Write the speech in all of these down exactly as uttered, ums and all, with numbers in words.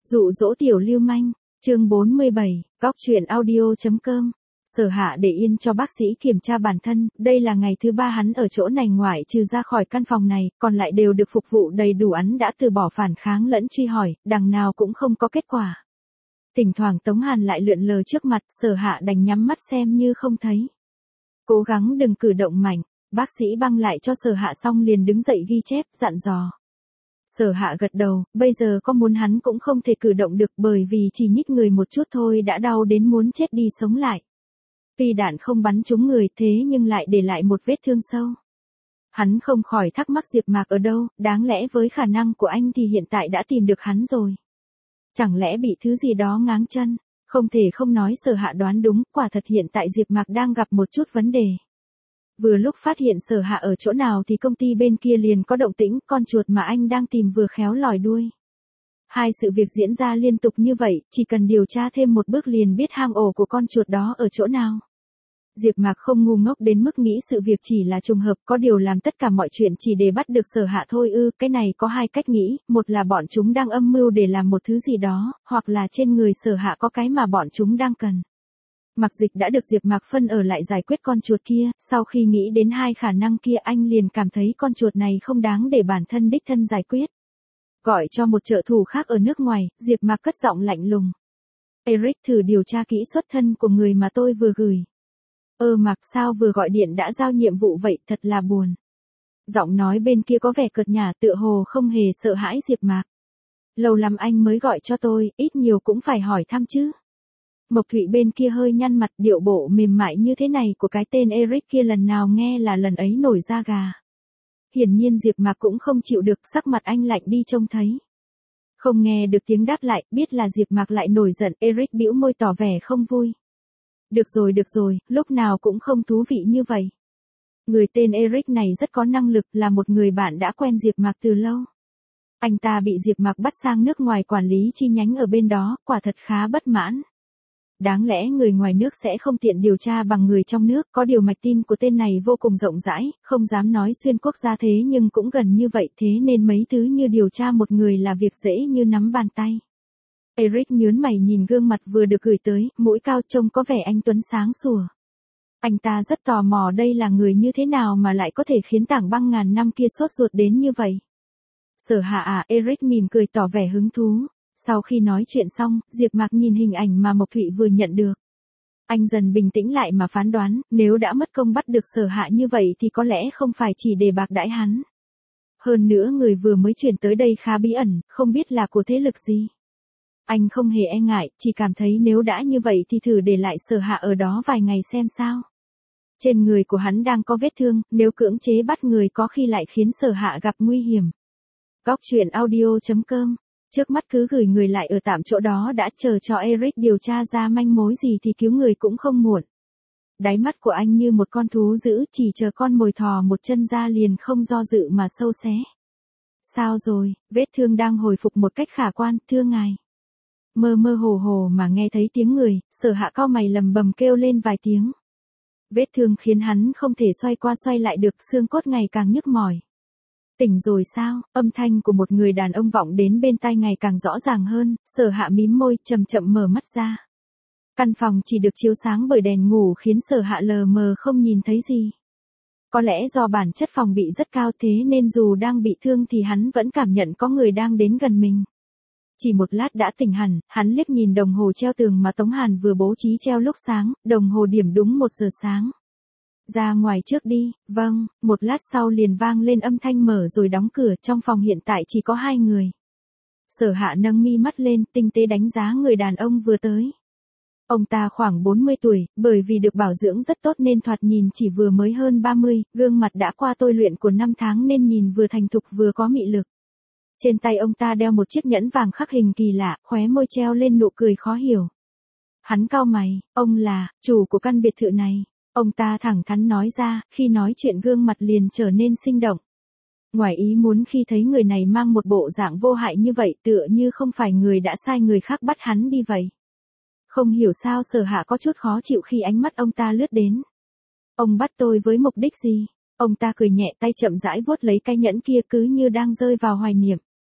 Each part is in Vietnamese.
Dụ dỗ tiểu lưu manh, chương bốn mươi bảy, góc truyện audio.com. Sở Hạ để yên cho bác sĩ kiểm tra bản thân, đây là ngày thứ ba hắn ở chỗ này ngoại trừ ra khỏi căn phòng này, còn lại đều được phục vụ đầy đủ. Hắn đã từ bỏ phản kháng lẫn truy hỏi, đằng nào cũng không có kết quả. Thỉnh thoảng Tống Hàn lại lượn lờ trước mặt, Sở Hạ đành nhắm mắt xem như không thấy. Cố gắng đừng cử động mạnh, bác sĩ băng lại cho Sở Hạ xong liền đứng dậy ghi chép, dặn dò. Sở Hạ gật đầu, bây giờ có muốn hắn cũng không thể cử động được bởi vì chỉ nhích người một chút thôi đã đau đến muốn chết đi sống lại. Tuy đạn không bắn trúng người thế nhưng lại để lại một vết thương sâu. Hắn không khỏi thắc mắc Diệp Mạc ở đâu, đáng lẽ với khả năng của anh thì hiện tại đã tìm được hắn rồi. Chẳng lẽ bị thứ gì đó ngáng chân, không thể không nói Sở Hạ đoán đúng, quả thật hiện tại Diệp Mạc đang gặp một chút vấn đề. Vừa lúc phát hiện Sở Hạ ở chỗ nào thì công ty bên kia liền có động tĩnh, con chuột mà anh đang tìm vừa khéo lòi đuôi. Hai sự việc diễn ra liên tục như vậy, chỉ cần điều tra thêm một bước liền biết hang ổ của con chuột đó ở chỗ nào. Diệp Mạc không ngu ngốc đến mức nghĩ sự việc chỉ là trùng hợp, có điều làm tất cả mọi chuyện chỉ để bắt được Sở Hạ thôi ư, cái này có hai cách nghĩ, một là bọn chúng đang âm mưu để làm một thứ gì đó, hoặc là trên người Sở Hạ có cái mà bọn chúng đang cần. Mặc Dịch đã được Diệp Mạc phân ở lại giải quyết con chuột kia, sau khi nghĩ đến hai khả năng kia anh liền cảm thấy con chuột này không đáng để bản thân đích thân giải quyết. Gọi cho một trợ thủ khác ở nước ngoài, Diệp Mạc cất giọng lạnh lùng. Eric thử điều tra kỹ xuất thân của người mà tôi vừa gửi. Ơ Mạc sao vừa gọi điện đã giao nhiệm vụ vậy, thật là buồn. Giọng nói bên kia có vẻ cợt nhả tựa hồ không hề sợ hãi Diệp Mạc. Lâu lắm anh mới gọi cho tôi, ít nhiều cũng phải hỏi thăm chứ. Mộc Thụy bên kia hơi nhăn mặt, điệu bộ mềm mại như thế này của cái tên Eric kia lần nào nghe là lần ấy nổi da gà. Hiển nhiên Diệp Mạc cũng không chịu được, sắc mặt anh lạnh đi trông thấy. Không nghe được tiếng đáp lại, biết là Diệp Mạc lại nổi giận, Eric bĩu môi tỏ vẻ không vui. Được rồi được rồi, lúc nào cũng không thú vị như vậy. Người tên Eric này rất có năng lực, là một người bạn đã quen Diệp Mạc từ lâu. Anh ta bị Diệp Mạc bắt sang nước ngoài quản lý chi nhánh ở bên đó, quả thật khá bất mãn. Đáng lẽ người ngoài nước sẽ không tiện điều tra bằng người trong nước, có điều mạch tin của tên này vô cùng rộng rãi, không dám nói xuyên quốc gia thế nhưng cũng gần như vậy, thế nên mấy thứ như điều tra một người là việc dễ như nắm bàn tay. Eric nhướng mày nhìn gương mặt vừa được gửi tới, mũi cao trông có vẻ anh tuấn sáng sủa. Anh ta rất tò mò đây là người như thế nào mà lại có thể khiến Tảng Băng ngàn năm kia sốt ruột đến như vậy. Sở Hạ à, Eric mỉm cười tỏ vẻ hứng thú. Sau khi nói chuyện xong, Diệp Mạc nhìn hình ảnh mà Mộc Thụy vừa nhận được. Anh dần bình tĩnh lại mà phán đoán, nếu đã mất công bắt được Sở Hạ như vậy thì có lẽ không phải chỉ để bạc đãi hắn. Hơn nữa người vừa mới chuyển tới đây khá bí ẩn, không biết là của thế lực gì. Anh không hề e ngại, chỉ cảm thấy nếu đã như vậy thì thử để lại Sở Hạ ở đó vài ngày xem sao. Trên người của hắn đang có vết thương, nếu cưỡng chế bắt người có khi lại khiến Sở Hạ gặp nguy hiểm. Góc truyện audio.com. Trước mắt cứ gửi người lại ở tạm chỗ đó đã, chờ cho Eric điều tra ra manh mối gì thì cứu người cũng không muộn. Đáy mắt của anh như một con thú dữ, chỉ chờ con mồi thò một chân ra liền không do dự mà sâu xé. Sao rồi, vết thương đang hồi phục một cách khả quan, thưa ngài. Mơ mơ hồ hồ mà nghe thấy tiếng người, Sở Hạ cau mày lầm bầm kêu lên vài tiếng. Vết thương khiến hắn không thể xoay qua xoay lại được, xương cốt ngày càng nhức mỏi. Tỉnh rồi sao? Âm thanh của một người đàn ông vọng đến bên tai ngày càng rõ ràng hơn, Sở Hạ mím môi, chậm chậm mở mắt ra. Căn phòng chỉ được chiếu sáng bởi đèn ngủ khiến Sở Hạ lờ mờ không nhìn thấy gì. Có lẽ do bản chất phòng bị rất cao thế nên dù đang bị thương thì hắn vẫn cảm nhận có người đang đến gần mình. Chỉ một lát đã tỉnh hẳn, hắn liếc nhìn đồng hồ treo tường mà Tống Hàn vừa bố trí treo lúc sáng, đồng hồ điểm đúng một giờ sáng. Ra ngoài trước đi, vâng, một lát sau liền vang lên âm thanh mở rồi đóng cửa, trong phòng hiện tại chỉ có hai người. Sở Hạ nâng mi mắt lên, tinh tế đánh giá người đàn ông vừa tới. Ông ta khoảng bốn mươi tuổi, bởi vì được bảo dưỡng rất tốt nên thoạt nhìn chỉ vừa mới hơn ba mươi, gương mặt đã qua tôi luyện của năm tháng nên nhìn vừa thành thục vừa có mị lực. Trên tay ông ta đeo một chiếc nhẫn vàng khắc hình kỳ lạ, khóe môi treo lên nụ cười khó hiểu. Hắn cau mày, ông là chủ của căn biệt thự này. Ông ta thẳng thắn nói ra, khi nói chuyện gương mặt liền trở nên sinh động. Ngoài ý muốn khi thấy người này mang một bộ dạng vô hại như vậy, tựa như không phải người đã sai người khác bắt hắn đi vậy. Không hiểu sao Sở Hạ có chút khó chịu khi ánh mắt ông ta lướt đến. Ông bắt tôi với mục đích gì? Ông ta cười nhẹ, tay chậm rãi vuốt lấy cái nhẫn kia cứ như đang rơi vào hoài niệm.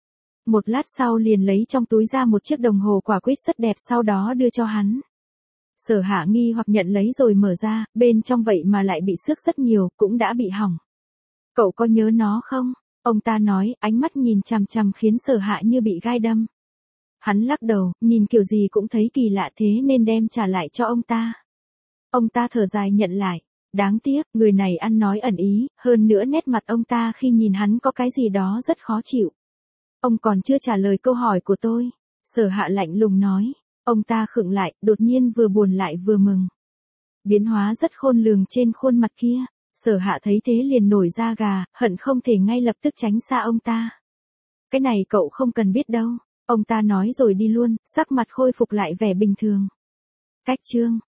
một lát sau liền lấy trong túi ra một chiếc đồng hồ quả quýt rất đẹp sau đó đưa cho hắn. Sở Hạ nghi hoặc nhận lấy rồi mở ra, bên trong vậy mà lại bị xước rất nhiều, cũng đã bị hỏng. Cậu có nhớ nó không? Ông ta nói, ánh mắt nhìn chằm chằm khiến Sở Hạ như bị gai đâm. Hắn lắc đầu, nhìn kiểu gì cũng thấy kỳ lạ thế nên đem trả lại cho ông ta. Ông ta thở dài nhận lại. Đáng tiếc, người này ăn nói ẩn ý, hơn nữa nét mặt ông ta khi nhìn hắn có cái gì đó rất khó chịu. Ông còn chưa trả lời câu hỏi của tôi. Sở Hạ lạnh lùng nói. Ông ta khựng lại, đột nhiên vừa buồn lại vừa mừng. Biến hóa rất khôn lường trên khuôn mặt kia. Sở Hạ thấy thế liền nổi da gà, hận không thể ngay lập tức tránh xa ông ta. Cái này cậu không cần biết đâu. Ông ta nói rồi đi luôn, sắc mặt khôi phục lại vẻ bình thường. Cách chương